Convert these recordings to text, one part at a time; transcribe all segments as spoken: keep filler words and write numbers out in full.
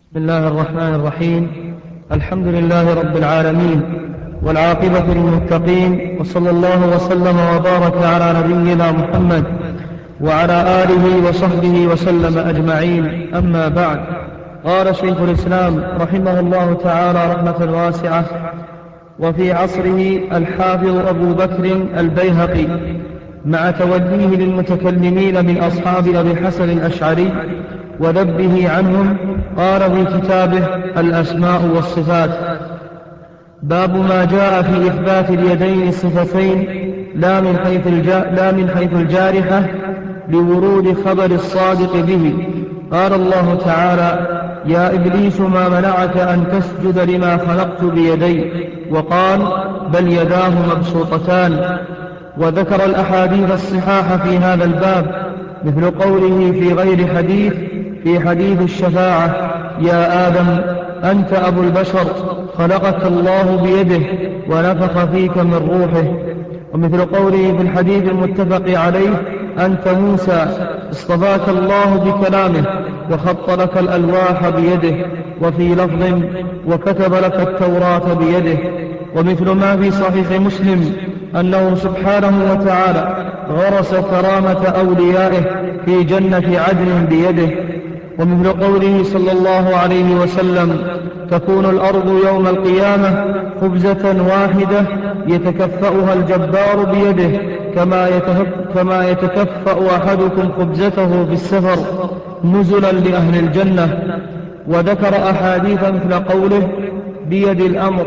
بسم الله الرحمن الرحيم. الحمد لله رب العالمين، والعاقبة للمتقين، وصلى الله وسلم وبارك على نبينا محمد وعلى آله وصحبه وسلم أجمعين. أما بعد، قال شيخ الإسلام رحمه الله تعالى رحمة واسعة: وفي عصره الحافظ أبو بكر البيهقي مع توليه للمتكلمين من أصحاب أبي الحسن الأشعري وذبه عنهم، قال في كتابه الأسماء والصفات: باب ما جاء في إثبات اليدين الصفتين لا من حيث, لا من حيث الجارحة لورود خبر الصادق به. قال الله تعالى: يا إبليس ما منعك أن تسجد لما خلقت بيدي؟ وقال: بل يداه مبسوطتان. وذكر الأحاديث الصحاح في هذا الباب، مثل قوله في غير حديث في حديث الشفاعة: يا آدم أنت أبو البشر، خلقك الله بيده ونفخ فيك من روحه. ومثل قوله في الحديث المتفق عليه: أنت موسى، اصطفاك الله بكلامه وخط لك الألواح بيده. وفي لفظ: وكتب لك التوراة بيده. ومثل ما في صحيح مسلم أنه سبحانه وتعالى غرس كرامة أوليائه في جنة عدن بيده. ومثل قوله صلى الله عليه وسلم: تكون الأرض يوم القيامة خبزة واحدة يتكفأها الجبار بيده كما يتكفأ أحدكم خبزته في السفر نزلا لأهل الجنة. وذكر أحاديث مثل قوله: بيد الأمر.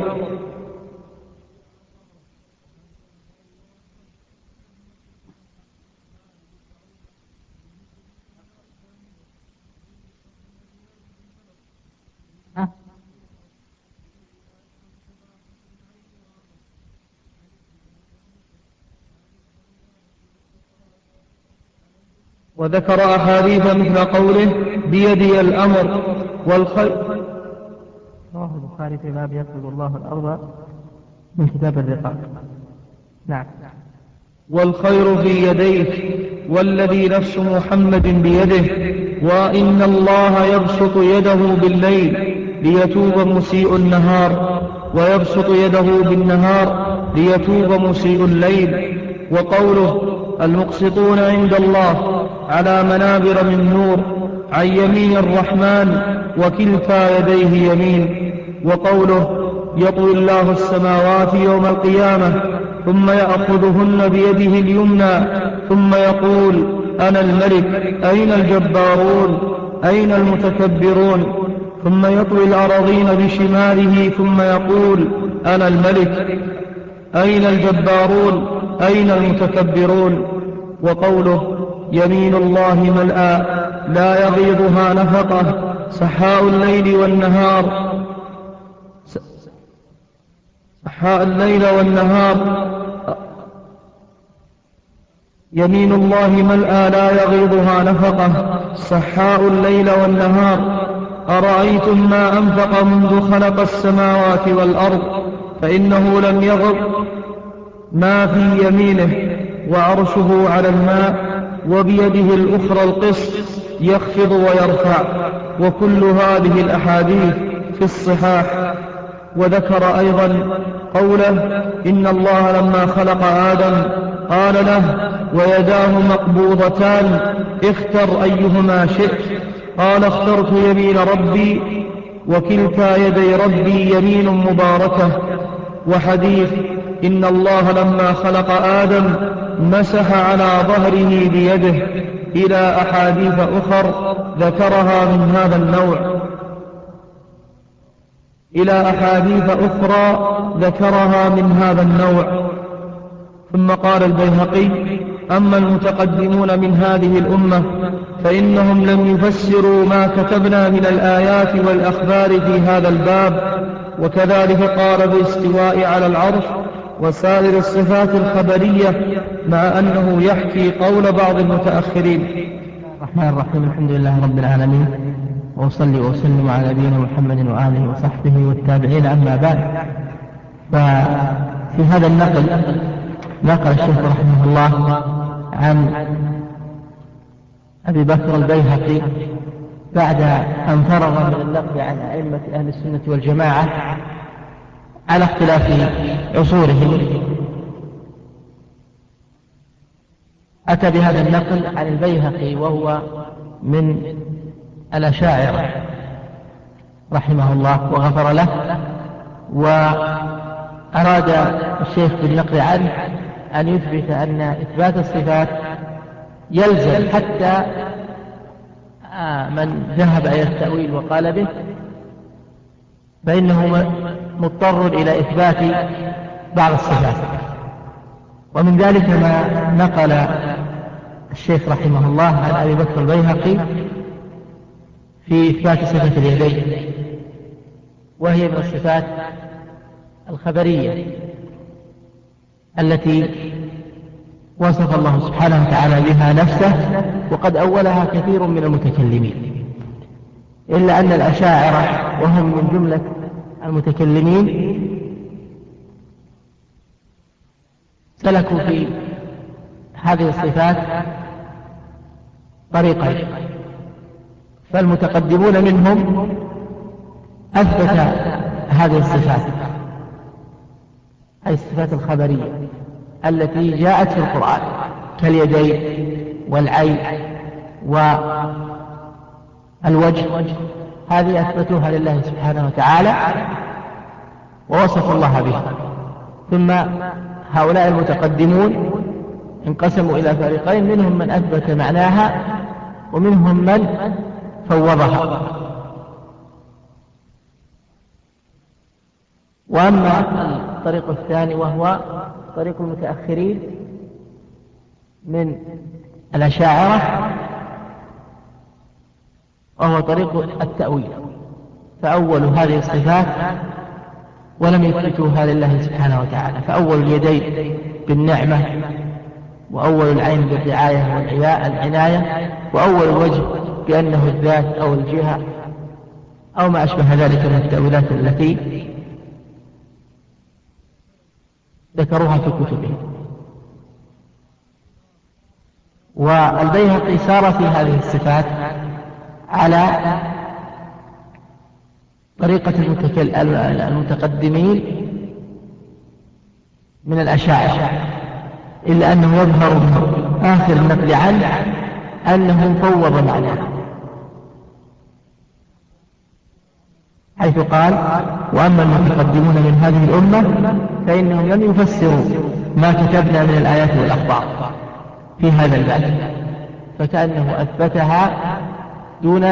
وذكر أحاديث مثل قوله: بيدي الأمر. والخير رواه البخاري في باب يقبض الله الأرض من كتاب الرقاق. نعم. والخير في يديك، والذي نفس محمد بيده، وإن الله يبسط يده بالليل ليتوب مسيء النهار، ويبسط يده بالنهار ليتوب مسيء الليل. وقوله: المقسطون عند الله على منابر من نور عن يمين الرحمن وكلتا يديه يمين. وقوله: يطوي الله السماوات يوم القيامة ثم يأخذهن بيده اليمنى ثم يقول: أنا الملك، أين الجبارون، أين المتكبرون؟ ثم يطوي الأراضين بشماله ثم يقول: أنا الملك، أين الجبارون، أين المتكبرون؟ وقوله: يمين الله ملأى لا يغيضها نفقة سحاء الليل والنهار سحاء الليل والنهار يمين الله ملأى لا يغيضها نفقة سحاء الليل والنهار. أرأيتم ما أنفق منذ خلق السماوات والأرض فإنه لم يغض ما في يمينه، وعرشه على الماء، وبيده الأخرى القسط يخفض ويرفع. وكل هذه الأحاديث في الصحاح. وذكر أيضا قوله: إن الله لما خلق آدم قال له: ويداه مقبوضتان اختر أيهما شئت. قال: اخترت يمين ربي، وكلتا يدي ربي يمين مباركة. وحديث: إن الله لما خلق آدم مسح على ظهره بيده، إلى أحاديث أخر ذكرها من هذا النوع إلى أحاديث أخرى ذكرها من هذا النوع. ثم قال البيهقي: أما المتقدمون من هذه الأمة فإنهم لم يفسروا ما كتبنا من الآيات والأخبار في هذا الباب. وكذلك قال بالاستواء على العرش وسائر الصفات الخبرية، مع أنه يحكي قول بعض المتأخرين. الرحمن الرحيم. الحمد لله رب العالمين، وأصلي وأسلم على نبينا محمد وآله وصحبه والتابعين. أما بعد، ففي هذا النقل نقل الشيخ رحمه الله عن أبي بكر البيهقي بعد أن فرغ من النقل عن أئمة أهل السنة والجماعة على اختلاف عصورهم، أتى بهذا النقل عن البيهقي وهو من الأشاعرة رحمه الله وغفر له. وأراد الشيخ بالنقل عنه أن يثبت أن إثبات الصفات يلزم حتى من ذهب إلى التأويل وقال به، فإنه مضطر إلى إثبات بعض الصفات. ومن ذلك ما نقل الشيخ رحمه الله عن أبي بكر البيهقي في إثبات صفة اليدين، وهي من الصفات الخبرية التي وصف الله سبحانه وتعالى بها نفسه، وقد أولها كثير من المتكلمين، إلا أن الأشاعرة وهم من جملة المتكلمين سلكوا في هذه الصفات طريقين. فالمتقدمون منهم أثبت هذه الصفات، أي الصفات الخبرية التي جاءت في القرآن كاليدين والعين والوجه، هذه أثبتوها لله سبحانه وتعالى ووصف الله بها. ثم هؤلاء المتقدمون انقسموا إلى فريقين، منهم من أثبت معناها ومنهم من فوضها. وأما الطريق الثاني وهو طريق المتأخرين من الأشاعرة وهو طريق التأويل، فأولوا هذه الصفات ولم يثبتوها لله سبحانه وتعالى، فأول اليدين بالنعمة، وأول العين بالرعاية والعناية، وأول الوجه بأنه الذات أو الجهة أو ما أشبه ذلك من التأويلات التي ذكروها في كتبهم. والبيهقي سار في هذه الصفات على طريقة المتقدمين من الأشاعرة، إلا أنه يظهر من آخر النقل عنه أنه فوض معناه، حيث قال: وأما المتقدمون من هذه الأمة فإنهم لم يفسروا ما كتبنا من الآيات والأخبار في هذا الباب، فكأنه أثبتها دون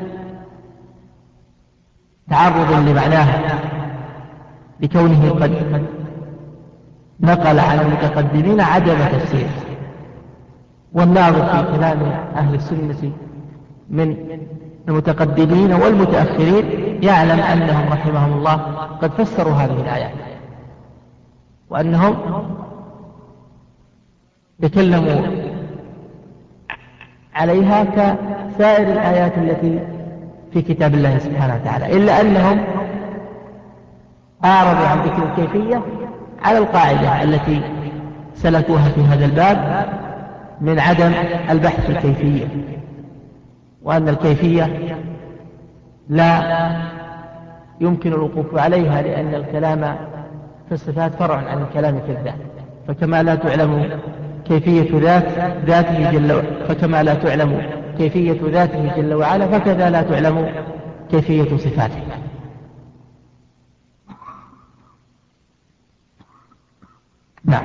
تعرض لمعناها، لكونه قد نقل عن المتقدمين عدم تفسير. والناظر في كلام أهل السنة من المتقدمين والمتأخرين يعلم أنهم رحمهم الله قد فسروا هذه الآيات، وأنهم تكلموا عليها كسائر الآيات التي في كتاب الله سبحانه وتعالى، إلا أنهم أعرضوا عن ذكر الكيفية على القاعدة التي سلكوها في هذا الباب من عدم البحث في الكيفية، وأن الكيفية لا يمكن الوقوف عليها، لأن الكلام في الصفات فرع عن الكلام في الذات، فكما لا تعلم كيفية ذات ذاته جل فكما لا تعلم كيفية ذاته جل وعلا فكذا لا تعلم كيفية صفاته. نعم.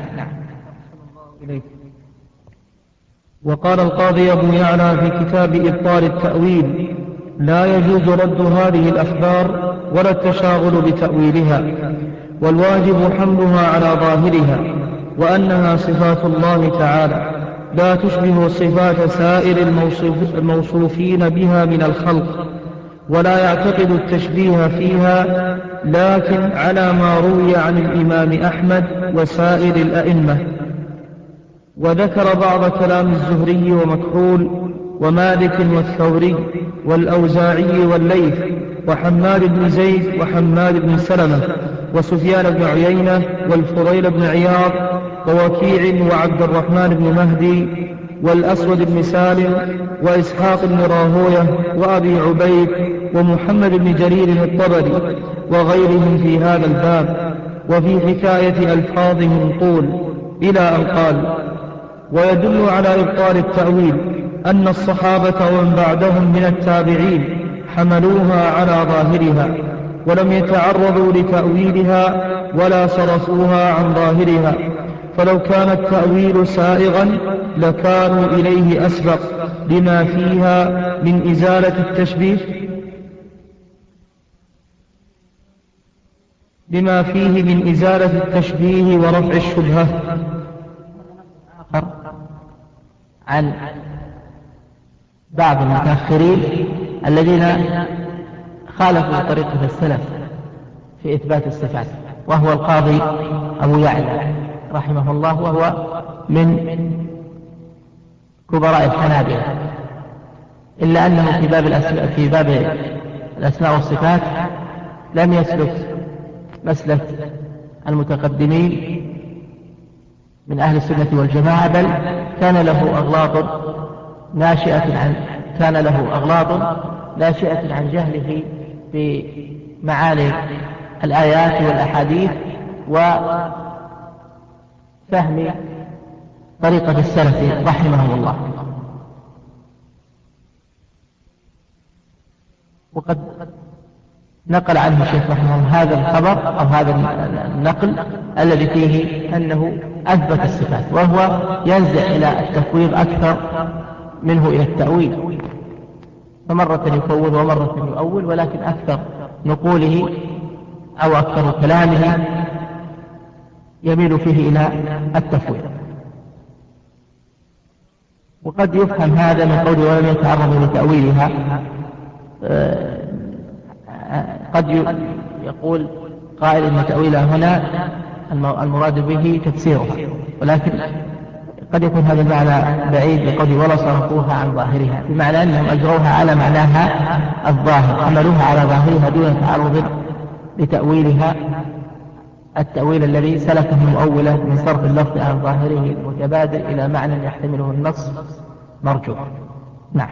وقال القاضي أبو يعلى في كتاب إبطال التأويل: لا يجوز رد هذه الأخبار ولا التشاغل بتأويلها، والواجب حملها على ظاهرها، وأنها صفات الله تعالى لا تشبه صفات سائر الموصوف الموصوفين بها من الخلق، ولا يعتقد التشبيه فيها، لكن على ما روي عن الإمام أحمد وسائر الأئمة. وذكر بعض كلام الزهري ومكحول ومالك والثوري والأوزاعي والليث وحماد بن زيد وحماد بن سلمة وسفيان بن عيينة والفضيل بن عياض ووكيع وعبد الرحمن بن مهدي والأسود بن سالم وإسحاق بن راهوية وأبي عبيد ومحمد بن جرير الطبري وغيرهم في هذا الباب. وفي حكاية ألفاظهم طول إلى أن قال: ويدل على إبطال التأويل أن الصحابة ومن بعدهم من التابعين حملوها على ظاهرها ولم يتعرضوا لتأويلها ولا صرفوها عن ظاهرها، فلو كان التأويل سائغا لكانوا إليه أسبق لما فيها من إزالة التشبيه لما فيه من إزالة التشبيه ورفع الشبهة. عن بعض المتأخرين الذين خالفوا طريقة السلف في إثبات الصفات، وهو القاضي أبو يعلى رحمه الله، وهو من كبراء الحنابلة، إلا أنه في باب الأسماء, في باب الأسماء والصفات لم يسلك مسلك المتقدمين من أهل السنة والجماعة، بل كان له أغلاط ناشئة عن كان له أغلاط ناشئة عن جهله بمعاني الآيات والأحاديث وفهم طريقة السلف رحمه الله. وقد نقل عنه الشيخ رحمه الله هذا الخبر أو هذا النقل الذي فيه أنه أثبت الصفات، وهو ينزع إلى التفويض أكثر منه إلى التأويل، فمرة يفوض ومرة يؤول، ولكن أكثر نقوله أو أكثر كلامه يميل فيه إلى التفويض. وقد يفهم هذا من قوله ولم يتعرض لتأويلها. قد يقول قائل إن تأويلها هنا المراد به تفسيرها، ولكن قد يكون هذا المعنى بعيد لقوله ولا صرفوها عن ظاهرها، بمعنى أنهم أجروها على معناها الظاهر، حملوها على ظاهرها دون تعرض لتأويلها التأويل الذي سلكه المؤولة من صرف اللفظ عن ظاهره المتبادل إلى معنى يحتمله النص مرجوح. نعم.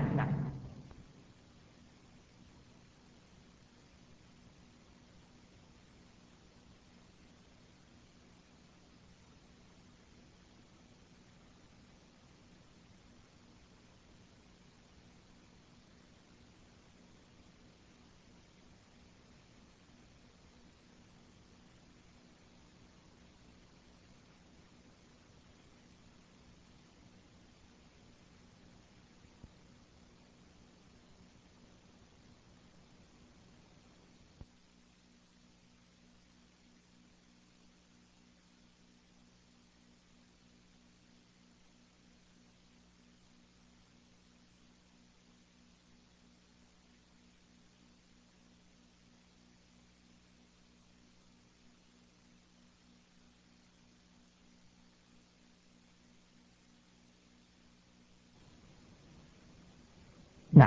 نعم.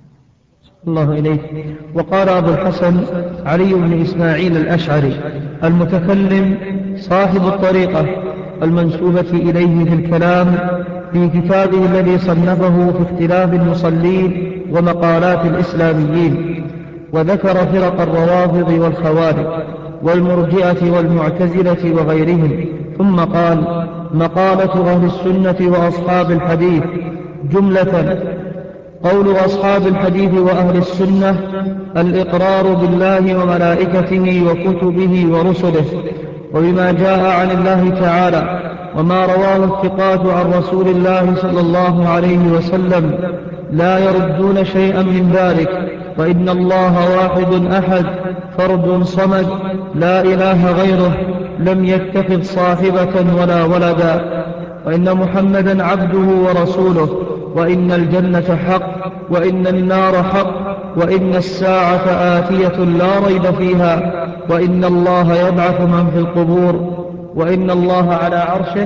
الله إليك. وقال أبو الحسن علي بن إسماعيل الأشعري المتكلم صاحب الطريقة المنسوبة إليه في الكلام في كتابه الذي صنفه في اختلاف المصلين ومقالات الإسلاميين، وذكر فرق الروافض والخوارج والمرجئة والمعتزلة وغيرهم، ثم قال: مقالة أهل السنة وأصحاب الحديث جملة: قول أصحاب الحديث وأهل السنة الإقرار بالله وملائكته وكتبه ورسله وبما جاء عن الله تعالى وما رواه الثقات عن رسول الله صلى الله عليه وسلم، لا يردون شيئا من ذلك، وإن الله واحد أحد فرد صمد لا إله غيره، لم يتخذ صاحبة ولا ولدا، وإن محمدا عبده ورسوله، وإن الجنة حق، وإن النار حق، وإن الساعة آتية لا ريب فيها، وإن الله يبعث من في القبور، وإن الله على عرشه.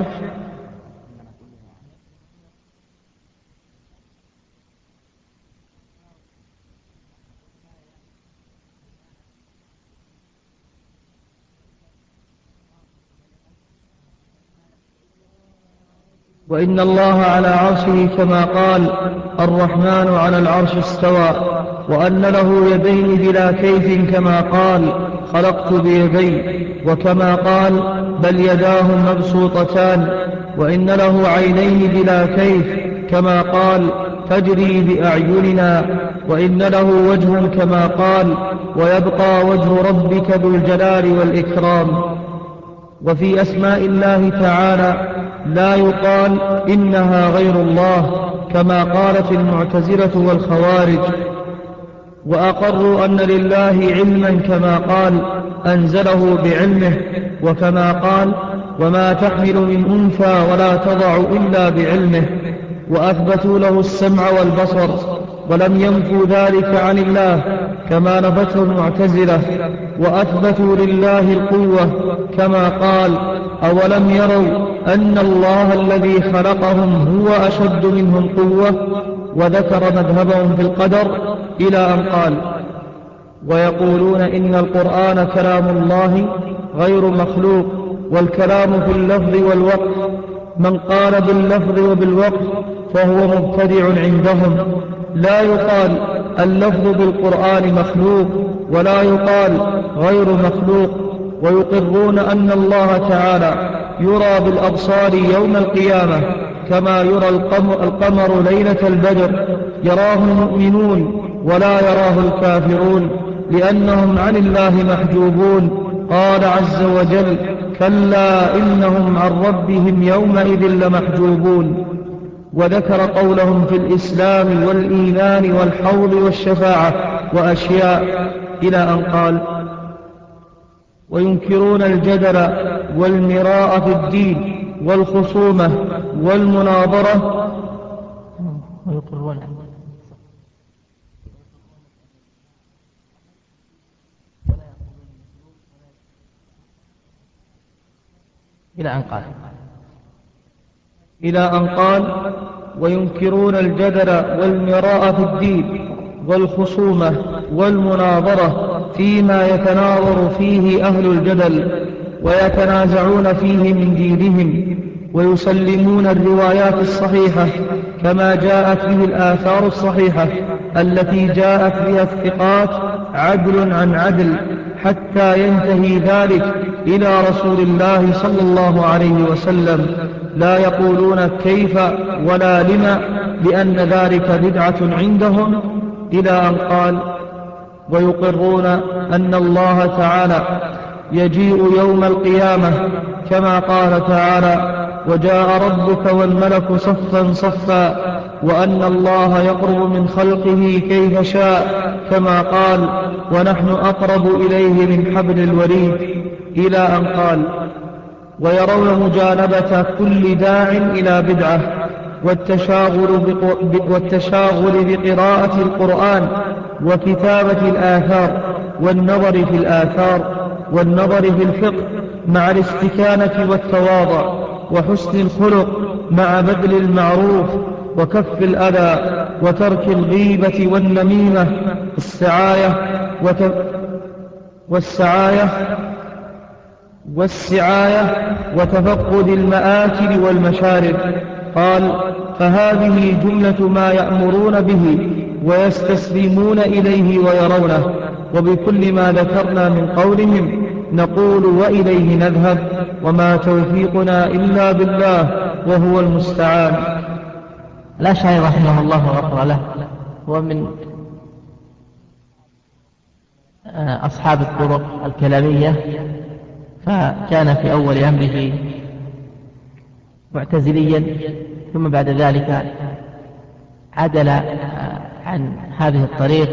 وإن الله على عرشه كما قال الرحمن على العرش استوى، وأن له يدين بلا كيف كما قال خلقت بيدي، وكما قال بل يداه مبسوطتان، وإن له عينين بلا كيف كما قال تجري بأعيننا، وإن له وجه كما قال ويبقى وجه ربك ذو الجلال والإكرام. وفي أسماء الله تعالى لا يقال إنها غير الله كما قالت المعتزلة والخوارج، وأقروا أن لله علما كما قال أنزله بعلمه، وكما قال وما تحمل من أنثى ولا تضع إلا بعلمه، وأثبتوا له السمع والبصر، ولم ينفوا ذلك عن الله كما نفته المعتزلة، وأثبتوا لله القوة كما قال أولم يروا أن الله الذي خلقهم هو أشد منهم قوة، وذكر مذهبهم في القدر إلى أن قال ويقولون إن القرآن كلام الله غير مخلوق، والكلام في اللفظ والوقف، من قال باللفظ وبالوقف فهو مبتدع عندهم، لا يقال اللفظ بالقرآن مخلوق ولا يقال غير مخلوق، ويقرون أن الله تعالى يرى بالأبصار يوم القيامة كما يرى القمر ليلة البدر، يراه المؤمنون ولا يراه الكافرون لأنهم عن الله محجوبون. قال عز وجل كلا إنهم عن ربهم يومئذ لمحجوبون. وذكر قولهم في الإسلام والإيمان والحوض والشفاعة وأشياء إلى أن قال وينكرون الجدل والمراء في الدين والخصومة والمناظرة ويقرون إلى أن قال إلى أن قال وينكرون الجدل والمراء في الدين والخصومة والمناظرة فيما يتناظر فيه أهل الجدل ويتنازعون فيه من دينهم، ويسلمون الروايات الصحيحة كما جاءت به الآثار الصحيحة التي جاءت بها الثقات عدل عن عدل، حتى ينتهي ذلك إلى رسول الله صلى الله عليه وسلم، لا يقولون كيف ولا لما لأن ذلك بدعة عندهم، إلى أن قال ويقرون أن الله تعالى يجيء يوم القيامة كما قال تعالى وجاء ربك والملك صفا صفا، وأن الله يقرب من خلقه كيف شاء كما قال ونحن أقرب إليه من حبل الوريد، إلى أن قال ويرون مجانبة كل داع إلى بدعة والتشاغل, والتشاغل بقراءة القرآن وكتابة الآثار والنظر في الآثار والنظر في الفقه مع الاستكانة والتواضع وحسن الخلق مع بذل المعروف وكف الأذى وترك الغيبة والنميمة السعاية وت... والسعاية والسعاية وتفقد المآكل والمشارب. قال فهذه جملة ما يأمرون به ويستسلمون إليه ويرونه، وبكل ما ذكرنا من قولهم نقول وإليه نذهب، وما توفيقنا إلا بالله وهو المستعان. الأشعري رحمه الله وغفر له هو من أصحاب الطرق الكلامية، فكان في أول أمره معتزليا، ثم بعد ذلك عدل عن هذه الطريق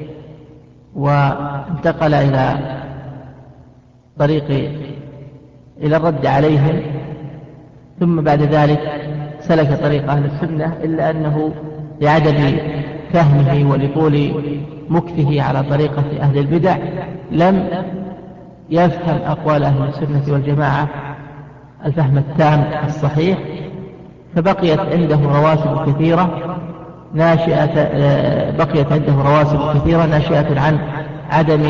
وانتقل إلى طريق إلى الرد عليهم، ثم بعد ذلك سلك طريق أهل السنة، إلا أنه لعدم فهمه ولطول مكثه على طريقة أهل البدع لم يفهم أقوال أهل السنة والجماعة الفهم التام الصحيح، فبقيت عنده رواسب كثيرة ناشئة بقيت عنده رواسب كثيرة ناشئة عن عدم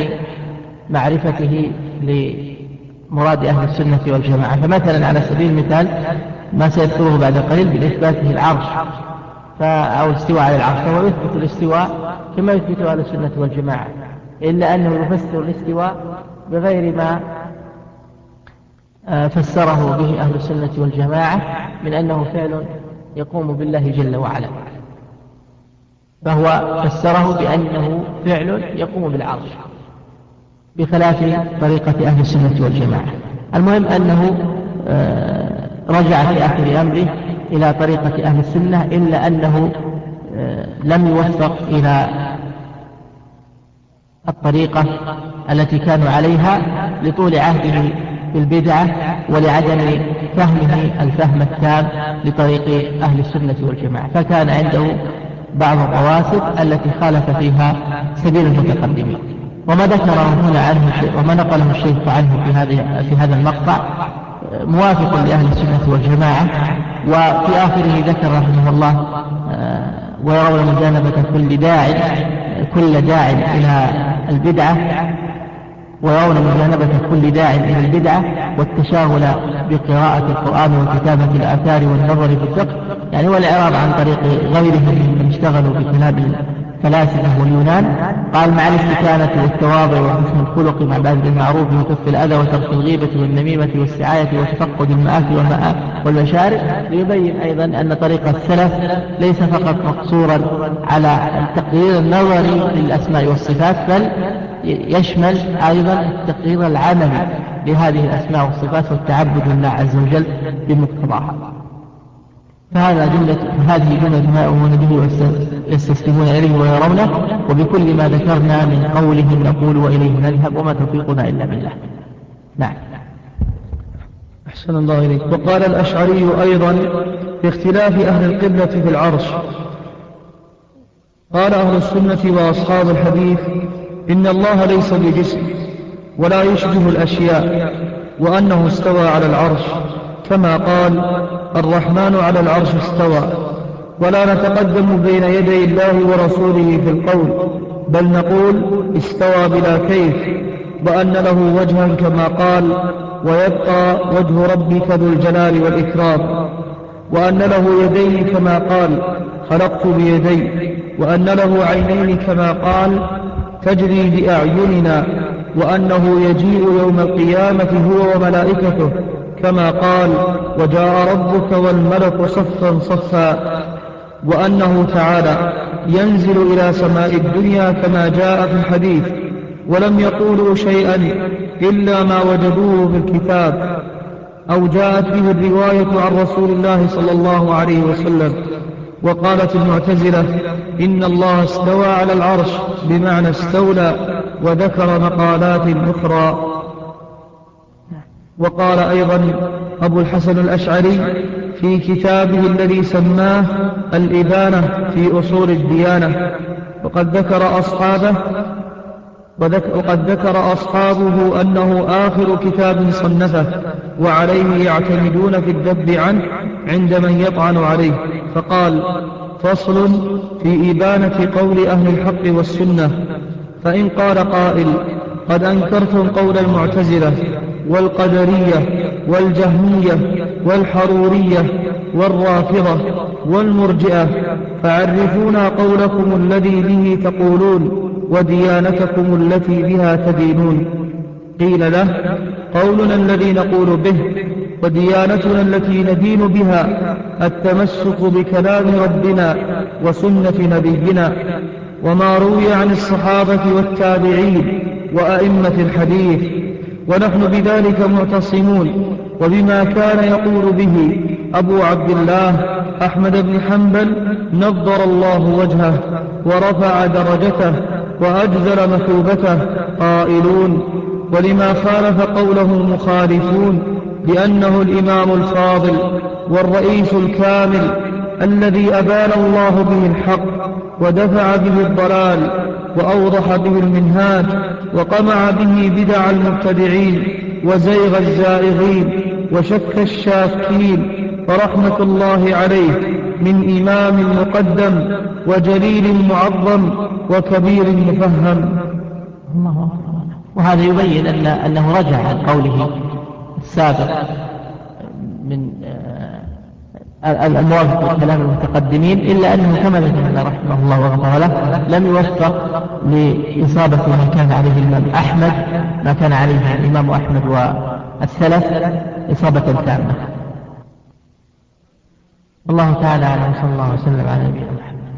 معرفته لمراد أهل السنة والجماعة. فمثلا على سبيل المثال ما سيذكره بعد قليل بالإثباته العرش أو الاستواء على العرش، فهو يثبت الاستواء كما يثبت أهل السنة والجماعة، إلا أنه يفسر الاستواء بغير ما فسره به أهل السنة والجماعة من أنه فعل يقوم بالله جل وعلا، فهو فسره بأنه فعل يقوم بالعرش بخلاف طريقة أهل السنة والجماعة. المهم أنه رجع في آخر أمره إلى طريقة أهل السنة، إلا أنه لم يوفق إلى الطريقة التي كانوا عليها لطول عهده بالبدعة ولعدم فهمه الفهم التام لطريق أهل السنة والجماعة، فكان عنده بعض الرواسب التي خالف فيها سبيل المتقدمين. وما ذكره هنا عنه وما نقله الشيخ عنه في هذه في هذا المقطع موافق لأهل السنة والجماعة. وفي آخره ذكر رحمه الله ويرون مجانبة كل داع كل داع إلى البدعة ويرون مجانبة كل داع إلى البدعة والتشاغل بقراءة القرآن وكتابة الآثار والنظر في الفقه، يعني والإعراض عن طريق غيرهم ممن اشتغلوا بكلام الفلاسفة واليونان. قال مع الاستكانة والتواضع وحسن الخلق مع بذل المعروف وكف الأذى وترك الغيبة والنميمة والسعاية وتفقد المآكل والمشارب، ليبين أيضا أن طريق السلف ليس فقط مقصورا على التقرير النظري للأسماء والصفات، بل يشمل أيضا التقرير العملي لهذه الأسماء والصفات والتعبد لله عز وجل بمقتضاها. فهذا جملة هذه جملة ما يؤمنون به ويستسلمون إليه ويرونه، وبكل ما ذكرنا من قولهم نقول وإليه نذهب وما توفيقنا إلا بالله. نعم. أحسن الله إليك. وقال الأشعري أيضا في اختلاف أهل القبلة في العرش، قال أهل السنة وأصحاب الحديث إن الله ليس بجسم ولا يشبه الأشياء، وأنه استوى على العرش كما قال الرحمن على العرش استوى، ولا نتقدم بين يدي الله ورسوله في القول، بل نقول استوى بلا كيف، وأن له وجها كما قال ويبقى وجه ربك ذو الجلال والإكرام، وأن له يدين كما قال خلقت بيدي، وأن له عينين كما قال تجري بأعيننا، وأنه يجيء يوم القيامة هو وملائكته كما قال وجاء ربك والملك صفا صفا، وأنه تعالى ينزل إلى سماء الدنيا كما جاء في الحديث، ولم يقولوا شيئا إلا ما وجدوه في الكتاب أو جاءت به الرواية عن رسول الله صلى الله عليه وسلم. وقالت المعتزلة إن الله استوى على العرش بمعنى استولى، وذكر مقالات أخرى. وقال أيضا أبو الحسن الأشعري في كتابه الذي سماه الإبانة في أصول الديانة، وقد ذكر أصحابه وقد ذكر أصحابه أنه آخر كتاب صنفه، وعليه يعتمدون في الذب عنه عند من يطعن عليه، فقال فصل في إبانة قول أهل الحق والسنة. فإن قال قائل قد أنكرتم قول المعتزلة والقدرية والجهمية والحرورية والرافضة والمرجئة، فعرفونا قولكم الذي به تقولون وديانتكم التي بها تدينون. قيل له قولنا الذي نقول به وديانتنا التي ندين بها التمسك بكلام ربنا وسنة نبينا وما روي عن الصحابة والتابعين وأئمة الحديث، ونحن بذلك معتصمون، وبما كان يقول به أبو عبد الله أحمد بن حنبل نضر الله وجهه ورفع درجته وأجزل مثوبته قائلون ولما خالف قوله مخالفون، لأنه الإمام الفاضل والرئيس الكامل الذي أبان الله به الحق ودفع به الضلال وأوضح به المنهاج وقمع به بدع المبتدعين وزيغ الزائغين وشك الشاكين، فرحمة الله عليه من إمام مقدم وجليل معظم وكبير مفهم. وهذا يبين أن أنه رجع عن قوله السابق من الموافق لكلام المتقدمين، إلا أنه كما ذكرنا رحمه الله وغفر له لم يوفق لإصابة ما كان عليه الإمام أحمد، ما كان عليه الإمام أحمد والسلف إصابة تامة. الله تعالى أعلم، صلى الله وسلم على نبينا محمد.